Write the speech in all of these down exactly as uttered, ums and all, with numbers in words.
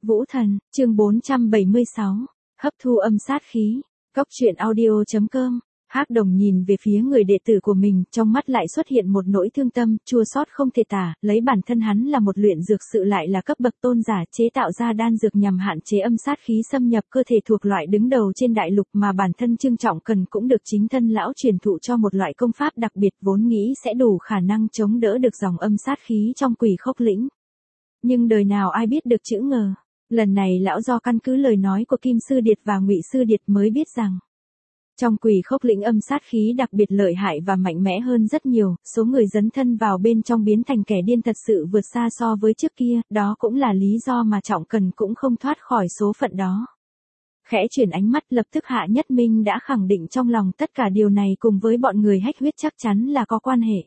Vũ Thần, chương bốn trăm bảy mươi sáu, hấp thu âm sát khí, Cốc truyện audio chấm com. Hắc Đồng nhìn về phía người đệ tử của mình, trong mắt lại xuất hiện một nỗi thương tâm, chua xót không thể tả, lấy bản thân hắn là một luyện dược sự lại là cấp bậc tôn giả chế tạo ra đan dược nhằm hạn chế âm sát khí xâm nhập cơ thể thuộc loại đứng đầu trên đại lục mà bản thân Trương Trọng Cần cũng được chính thân lão truyền thụ cho một loại công pháp đặc biệt vốn nghĩ sẽ đủ khả năng chống đỡ được dòng âm sát khí trong Quỷ Khốc Lĩnh. Nhưng đời nào ai biết được chữ ngờ, lần này lão do căn cứ lời nói của Kim Sư Điệt và Ngụy Sư Điệt mới biết rằng trong Quỷ Khốc Lĩnh âm sát khí đặc biệt lợi hại và mạnh mẽ hơn rất nhiều, số người dấn thân vào bên trong biến thành kẻ điên thật sự vượt xa so với trước kia, đó cũng là lý do mà Trọng Cần cũng không thoát khỏi số phận đó. Khẽ chuyển ánh mắt, lập tức Hạ Nhất Minh đã khẳng định trong lòng tất cả điều này cùng với bọn người hách huyết chắc chắn là có quan hệ.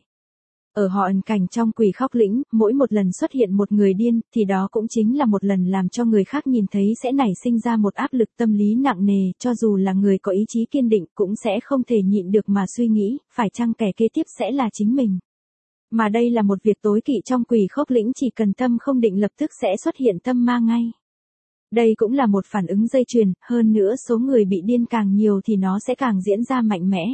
Ở họ ẩn cảnh trong Quỷ Khốc Lĩnh, mỗi một lần xuất hiện một người điên, thì đó cũng chính là một lần làm cho người khác nhìn thấy sẽ nảy sinh ra một áp lực tâm lý nặng nề, cho dù là người có ý chí kiên định cũng sẽ không thể nhịn được mà suy nghĩ, phải chăng kẻ kế tiếp sẽ là chính mình. Mà đây là một việc tối kỵ trong Quỷ Khốc Lĩnh, chỉ cần tâm không định lập tức sẽ xuất hiện tâm ma ngay. Đây cũng là một phản ứng dây chuyền, hơn nữa số người bị điên càng nhiều thì nó sẽ càng diễn ra mạnh mẽ.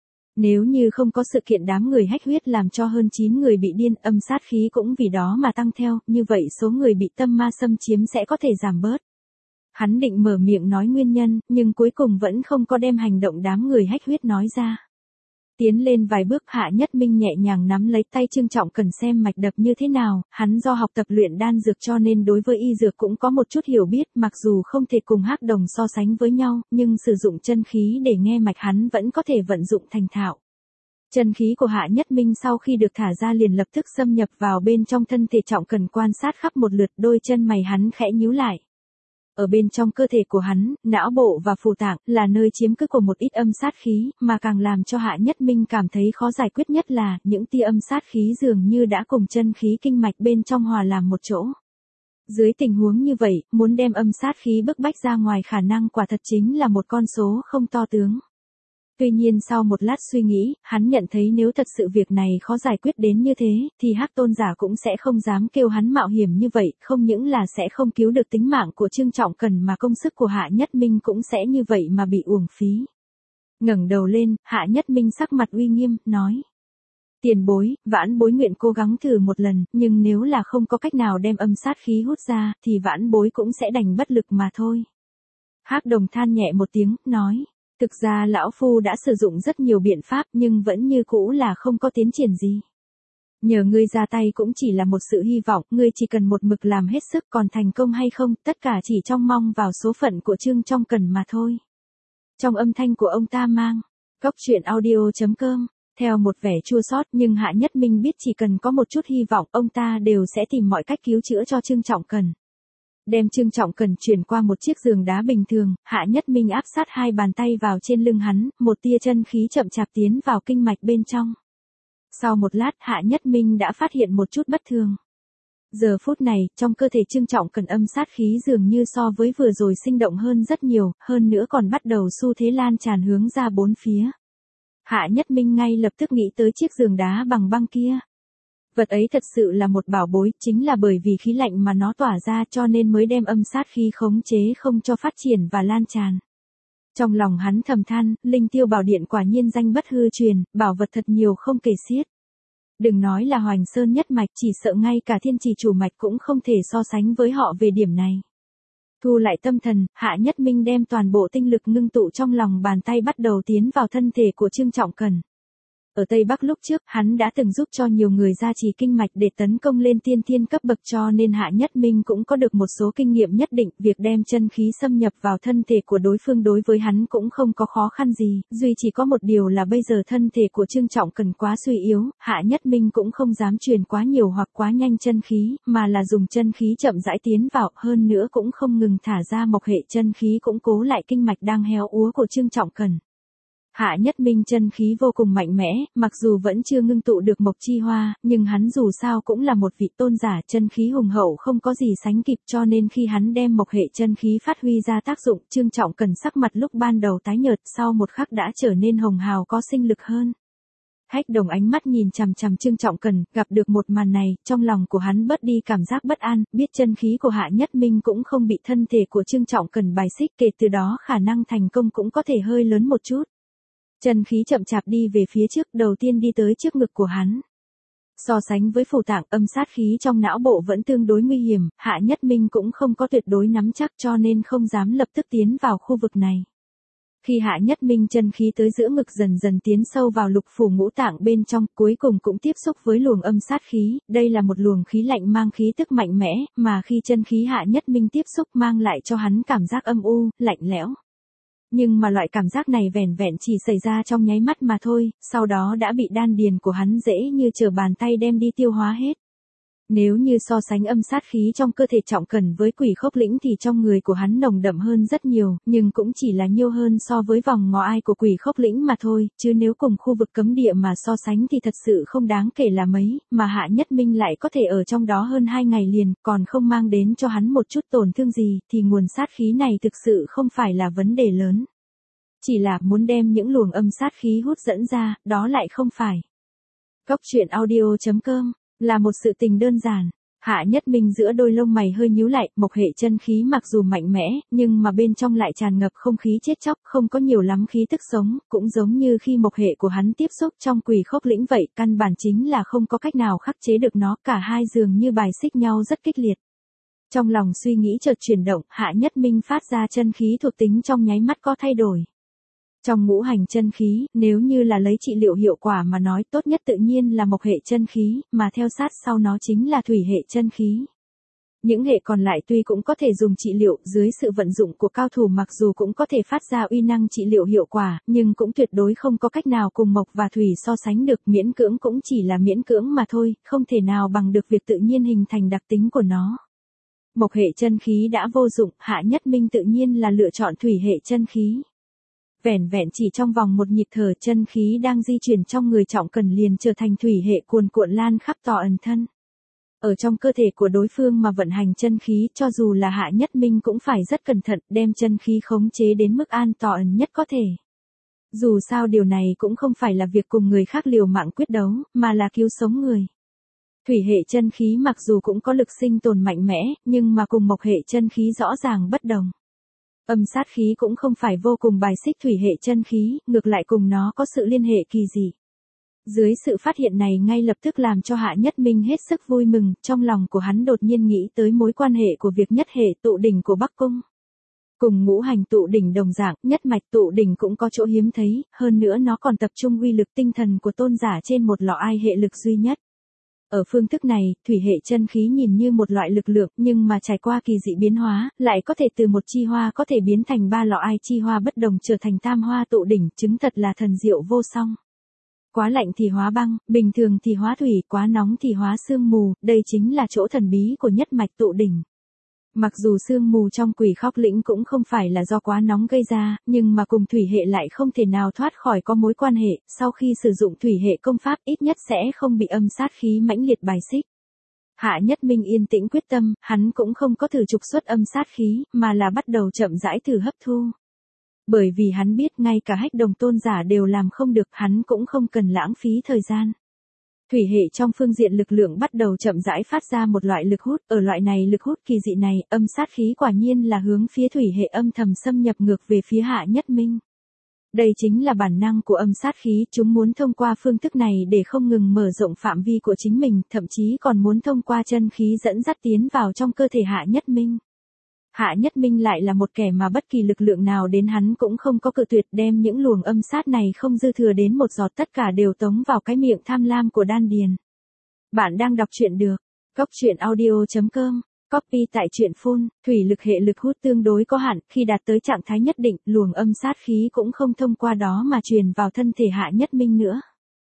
Nếu như không có sự kiện đám người hách huyết làm cho hơn chín người bị điên, âm sát khí cũng vì đó mà tăng theo, như vậy số người bị tâm ma xâm chiếm sẽ có thể giảm bớt. Hắn định mở miệng nói nguyên nhân, nhưng cuối cùng vẫn không có đem hành động đám người hách huyết nói ra. Tiến lên vài bước, Hạ Nhất Minh nhẹ nhàng nắm lấy tay Trương Trọng Cần xem mạch đập như thế nào, hắn do học tập luyện đan dược cho nên đối với y dược cũng có một chút hiểu biết, mặc dù không thể cùng Hắc Đồng so sánh với nhau, nhưng sử dụng chân khí để nghe mạch hắn vẫn có thể vận dụng thành thạo. Chân khí của Hạ Nhất Minh sau khi được thả ra liền lập tức xâm nhập vào bên trong thân thể Trọng Cần, quan sát khắp một lượt, đôi chân mày hắn khẽ nhíu lại. Ở bên trong cơ thể của hắn, não bộ và phù tạng là nơi chiếm cứ của một ít âm sát khí, mà càng làm cho Hạ Nhất Minh cảm thấy khó giải quyết nhất là những tia âm sát khí dường như đã cùng chân khí kinh mạch bên trong hòa làm một chỗ. Dưới tình huống như vậy, muốn đem âm sát khí bức bách ra ngoài khả năng quả thật chính là một con số không to tướng. Tuy nhiên sau một lát suy nghĩ, hắn nhận thấy nếu thật sự việc này khó giải quyết đến như thế, thì Hắc Tôn giả cũng sẽ không dám kêu hắn mạo hiểm như vậy, không những là sẽ không cứu được tính mạng của Trương Trọng Cần mà công sức của Hạ Nhất Minh cũng sẽ như vậy mà bị uổng phí. Ngẩng đầu lên, Hạ Nhất Minh sắc mặt uy nghiêm, nói: "Tiền bối, vãn bối nguyện cố gắng thử một lần, nhưng nếu là không có cách nào đem âm sát khí hút ra, thì vãn bối cũng sẽ đành bất lực mà thôi." Hắc Đồng than nhẹ một tiếng, nói: "Thực ra lão phu đã sử dụng rất nhiều biện pháp nhưng vẫn như cũ là không có tiến triển gì. Nhờ ngươi ra tay cũng chỉ là một sự hy vọng, ngươi chỉ cần một mực làm hết sức, còn thành công hay không, tất cả chỉ trông mong vào số phận của Trương Trọng Cần mà thôi." Trong âm thanh của ông ta mang Cốc truyện audio chấm com, theo một vẻ chua xót, nhưng Hạ Nhất Minh biết chỉ cần có một chút hy vọng, ông ta đều sẽ tìm mọi cách cứu chữa cho Trương Trọng Cần. Đem Trương Trọng Cần chuyển qua một chiếc giường đá bình thường, Hạ Nhất Minh áp sát hai bàn tay vào trên lưng hắn, một tia chân khí chậm chạp tiến vào kinh mạch bên trong. Sau một lát, Hạ Nhất Minh đã phát hiện một chút bất thường. Giờ phút này, trong cơ thể Trương Trọng Cần âm sát khí dường như so với vừa rồi sinh động hơn rất nhiều, hơn nữa còn bắt đầu xu thế lan tràn hướng ra bốn phía. Hạ Nhất Minh ngay lập tức nghĩ tới chiếc giường đá bằng băng kia. Vật ấy thật sự là một bảo bối, chính là bởi vì khí lạnh mà nó tỏa ra cho nên mới đem âm sát khí khống chế không cho phát triển và lan tràn. Trong lòng hắn thầm than, Linh Tiêu Bảo Điện quả nhiên danh bất hư truyền, bảo vật thật nhiều không kể xiết. Đừng nói là Hoành Sơn nhất mạch, chỉ sợ ngay cả Thiên Trì chủ mạch cũng không thể so sánh với họ về điểm này. Thu lại tâm thần, Hạ Nhất Minh đem toàn bộ tinh lực ngưng tụ trong lòng bàn tay bắt đầu tiến vào thân thể của Trương Trọng Cần. Ở Tây Bắc lúc trước, hắn đã từng giúp cho nhiều người gia trì kinh mạch để tấn công lên tiên thiên cấp bậc cho nên Hạ Nhất Minh cũng có được một số kinh nghiệm nhất định, việc đem chân khí xâm nhập vào thân thể của đối phương đối với hắn cũng không có khó khăn gì, duy chỉ có một điều là bây giờ thân thể của Trương Trọng Cần quá suy yếu, Hạ Nhất Minh cũng không dám truyền quá nhiều hoặc quá nhanh chân khí, mà là dùng chân khí chậm rãi tiến vào, hơn nữa cũng không ngừng thả ra mộc hệ chân khí củng cố lại kinh mạch đang héo úa của Trương Trọng Cần. Hạ Nhất Minh chân khí vô cùng mạnh mẽ, mặc dù vẫn chưa ngưng tụ được mộc chi hoa, nhưng hắn dù sao cũng là một vị tôn giả, chân khí hùng hậu không có gì sánh kịp, cho nên khi hắn đem mộc hệ chân khí phát huy ra tác dụng, Trương Trọng Cần sắc mặt lúc ban đầu tái nhợt, sau một khắc đã trở nên hồng hào có sinh lực hơn. Hách Đồng ánh mắt nhìn chằm chằm Trương Trọng Cần, gặp được một màn này, trong lòng của hắn bớt đi cảm giác bất an, biết chân khí của Hạ Nhất Minh cũng không bị thân thể của Trương Trọng Cần bài xích, kể từ đó khả năng thành công cũng có thể hơi lớn một chút. Chân khí chậm chạp đi về phía trước, đầu tiên đi tới trước ngực của hắn. So sánh với phủ tạng, âm sát khí trong não bộ vẫn tương đối nguy hiểm, Hạ Nhất Minh cũng không có tuyệt đối nắm chắc cho nên không dám lập tức tiến vào khu vực này. Khi Hạ Nhất Minh chân khí tới giữa ngực dần dần tiến sâu vào lục phủ ngũ tạng bên trong, cuối cùng cũng tiếp xúc với luồng âm sát khí, đây là một luồng khí lạnh mang khí tức mạnh mẽ, mà khi chân khí Hạ Nhất Minh tiếp xúc mang lại cho hắn cảm giác âm u, lạnh lẽo. Nhưng mà loại cảm giác này vẻn vẹn chỉ xảy ra trong nháy mắt mà thôi, sau đó đã bị đan điền của hắn dễ như trở bàn tay đem đi tiêu hóa hết. Nếu như so sánh âm sát khí trong cơ thể Trọng Cần với Quỷ Khốc Lĩnh thì trong người của hắn nồng đậm hơn rất nhiều, nhưng cũng chỉ là nhiều hơn so với vòng ngò ai của Quỷ Khốc Lĩnh mà thôi, chứ nếu cùng khu vực cấm địa mà so sánh thì thật sự không đáng kể là mấy, mà Hạ Nhất Minh lại có thể ở trong đó hơn hai ngày liền, còn không mang đến cho hắn một chút tổn thương gì, thì nguồn sát khí này thực sự không phải là vấn đề lớn. Chỉ là muốn đem những luồng âm sát khí hút dẫn ra, đó lại không phải. Cốc truyện audio chấm com là một sự tình đơn giản. Hạ Nhất Minh giữa đôi lông mày hơi nhíu lại, mộc hệ chân khí mặc dù mạnh mẽ, nhưng mà bên trong lại tràn ngập không khí chết chóc, không có nhiều lắm khí tức sống, cũng giống như khi mộc hệ của hắn tiếp xúc trong Quỷ Khốc Lĩnh vậy, căn bản chính là không có cách nào khắc chế được nó, cả hai dường như bài xích nhau rất kịch liệt. Trong lòng suy nghĩ chợt chuyển động, Hạ Nhất Minh phát ra chân khí thuộc tính trong nháy mắt có thay đổi. Trong ngũ hành chân khí, nếu như là lấy trị liệu hiệu quả mà nói, tốt nhất tự nhiên là mộc hệ chân khí, mà theo sát sau nó chính là thủy hệ chân khí. Những hệ còn lại tuy cũng có thể dùng trị liệu, dưới sự vận dụng của cao thủ mặc dù cũng có thể phát ra uy năng trị liệu hiệu quả, nhưng cũng tuyệt đối không có cách nào cùng mộc và thủy so sánh được, miễn cưỡng cũng chỉ là miễn cưỡng mà thôi, không thể nào bằng được việc tự nhiên hình thành đặc tính của nó. Mộc hệ chân khí đã vô dụng, Hạ Nhất Minh tự nhiên là lựa chọn thủy hệ chân khí. Vẻn vẹn chỉ trong vòng một nhịp thở, chân khí đang di chuyển trong người Trọng Cần liền trở thành thủy hệ cuồn cuộn lan khắp toàn thân. Ở trong cơ thể của đối phương mà vận hành chân khí, cho dù là Hạ Nhất Minh cũng phải rất cẩn thận, đem chân khí khống chế đến mức an toàn nhất có thể. Dù sao điều này cũng không phải là việc cùng người khác liều mạng quyết đấu, mà là cứu sống người. Thủy hệ chân khí mặc dù cũng có lực sinh tồn mạnh mẽ, nhưng mà cùng mộc hệ chân khí rõ ràng bất đồng. Âm sát khí cũng không phải vô cùng bài xích thủy hệ chân khí, ngược lại cùng nó có sự liên hệ kỳ dị. Dưới sự phát hiện này ngay lập tức làm cho Hạ Nhất Minh hết sức vui mừng, trong lòng của hắn đột nhiên nghĩ tới mối quan hệ của việc nhất hệ tụ đỉnh của Bắc Cung. Cùng ngũ hành tụ đỉnh đồng dạng, nhất mạch tụ đỉnh cũng có chỗ hiếm thấy, hơn nữa nó còn tập trung uy lực tinh thần của tôn giả trên một lọ ai hệ lực duy nhất. Ở phương thức này, thủy hệ chân khí nhìn như một loại lực lượng, nhưng mà trải qua kỳ dị biến hóa, lại có thể từ một chi hoa có thể biến thành ba lọ ai chi hoa bất đồng trở thành tam hoa tụ đỉnh, chứng thật là thần diệu vô song. Quá lạnh thì hóa băng, bình thường thì hóa thủy, quá nóng thì hóa sương mù, đây chính là chỗ thần bí của nhất mạch tụ đỉnh. Mặc dù sương mù trong Quỷ Khốc Lĩnh cũng không phải là do quá nóng gây ra, nhưng mà cùng thủy hệ lại không thể nào thoát khỏi có mối quan hệ, sau khi sử dụng thủy hệ công pháp ít nhất sẽ không bị âm sát khí mãnh liệt bài xích. Hạ Nhất Minh yên tĩnh quyết tâm, hắn cũng không có thử trục xuất âm sát khí, mà là bắt đầu chậm rãi thử hấp thu. Bởi vì hắn biết ngay cả Hách Đồng tôn giả đều làm không được, hắn cũng không cần lãng phí thời gian. Thủy hệ trong phương diện lực lượng bắt đầu chậm rãi phát ra một loại lực hút, ở loại này lực hút kỳ dị này, âm sát khí quả nhiên là hướng phía thủy hệ âm thầm xâm nhập ngược về phía Hạ Nhất Minh. Đây chính là bản năng của âm sát khí, chúng muốn thông qua phương thức này để không ngừng mở rộng phạm vi của chính mình, thậm chí còn muốn thông qua chân khí dẫn dắt tiến vào trong cơ thể Hạ Nhất Minh. Hạ Nhất Minh lại là một kẻ mà bất kỳ lực lượng nào đến hắn cũng không có cự tuyệt, đem những luồng âm sát này không dư thừa đến một giọt, tất cả đều tống vào cái miệng tham lam của đan điền. Bạn đang đọc truyện được. Cốc truyện audio chấm com. Copy tại truyện phun, thủy lực hệ lực hút tương đối có hạn, khi đạt tới trạng thái nhất định, luồng âm sát khí cũng không thông qua đó mà truyền vào thân thể Hạ Nhất Minh nữa.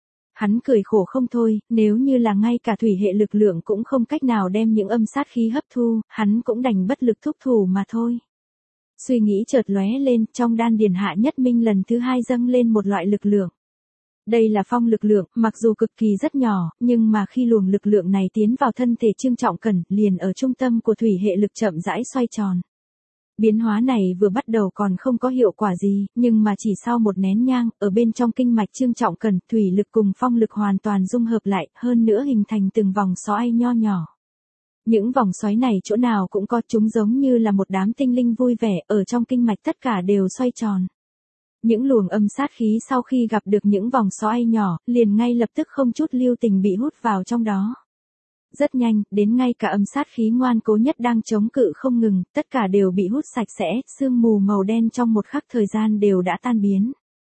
Hắn cười khổ không thôi, nếu như là ngay cả thủy hệ lực lượng cũng không cách nào đem những âm sát khí hấp thu, hắn cũng đành bất lực thúc thủ mà thôi. Suy nghĩ chợt lóe lên, trong đan điền Hạ Nhất Minh lần thứ hai dâng lên một loại lực lượng. Đây là phong lực lượng, mặc dù cực kỳ rất nhỏ, nhưng mà khi luồng lực lượng này tiến vào thân thể Trương Trọng Cần, liền ở trung tâm của thủy hệ lực chậm rãi xoay tròn. Biến hóa này vừa bắt đầu còn không có hiệu quả gì, nhưng mà chỉ sau một nén nhang, ở bên trong kinh mạch Trương Trọng Cần, thủy lực cùng phong lực hoàn toàn dung hợp lại, hơn nữa hình thành từng vòng xoáy nho nhỏ. Những vòng xoáy này chỗ nào cũng có, chúng giống như là một đám tinh linh vui vẻ, ở trong kinh mạch tất cả đều xoay tròn. Những luồng âm sát khí sau khi gặp được những vòng xoáy nhỏ, liền ngay lập tức không chút lưu tình bị hút vào trong đó. Rất nhanh, đến ngay cả âm sát khí ngoan cố nhất đang chống cự không ngừng, tất cả đều bị hút sạch sẽ, sương mù màu đen trong một khắc thời gian đều đã tan biến.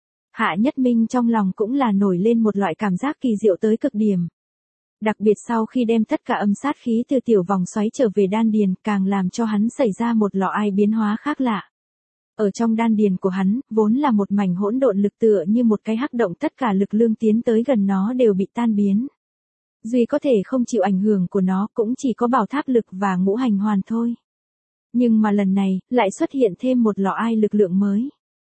Hạ Nhất Minh trong lòng cũng là nổi lên một loại cảm giác kỳ diệu tới cực điểm. Đặc biệt sau khi đem tất cả âm sát khí từ tiểu vòng xoáy trở về đan điền, càng làm cho hắn xảy ra một lọ ai biến hóa khác lạ. Ở trong đan điền của hắn, vốn là một mảnh hỗn độn lực tựa như một cái hắc động, tất cả lực lượng tiến tới gần nó đều bị tan biến. Duy có thể không chịu ảnh hưởng của nó cũng chỉ có bảo tháp lực và ngũ hành hoàn thôi. Nhưng mà lần này, lại xuất hiện thêm một lọ ai lực lượng mới.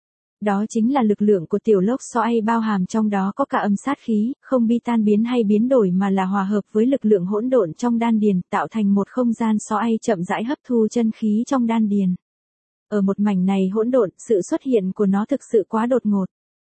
Đó chính là lực lượng của tiểu lốc xoáy, bao hàm trong đó có cả âm sát khí, không bị tan biến hay biến đổi mà là hòa hợp với lực lượng hỗn độn trong đan điền, tạo thành một không gian xoáy chậm rãi hấp thu chân khí trong đan điền. Ở một mảnh này hỗn độn, sự xuất hiện của nó thực sự quá đột ngột.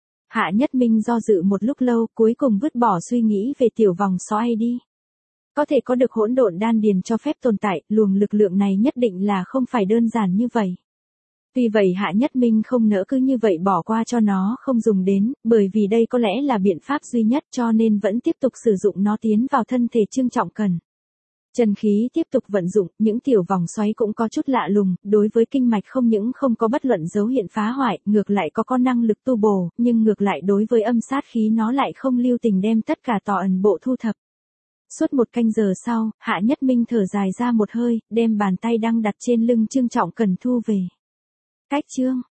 Hạ Nhất Minh do dự một lúc lâu, cuối cùng vứt bỏ suy nghĩ về tiểu vòng xoáy đi. Có thể có được hỗn độn đan điền cho phép tồn tại, luồng lực lượng này nhất định là không phải đơn giản như vậy. Tuy vậy Hạ Nhất Minh không nỡ cứ như vậy bỏ qua cho nó không dùng đến, bởi vì đây có lẽ là biện pháp duy nhất, cho nên vẫn tiếp tục sử dụng nó tiến vào thân thể Trương Trọng Cần. Chân khí tiếp tục vận dụng, những tiểu vòng xoáy cũng có chút lạ lùng, đối với kinh mạch không những không có bất luận dấu hiện phá hoại, ngược lại có có năng lực tu bổ, nhưng ngược lại đối với âm sát khí nó lại không lưu tình đem tất cả tỏ ẩn bộ thu thập. Suốt một canh giờ sau, Hạ Nhất Minh thở dài ra một hơi, đem bàn tay đang đặt trên lưng Trương Trọng Cần thu về. Cách chương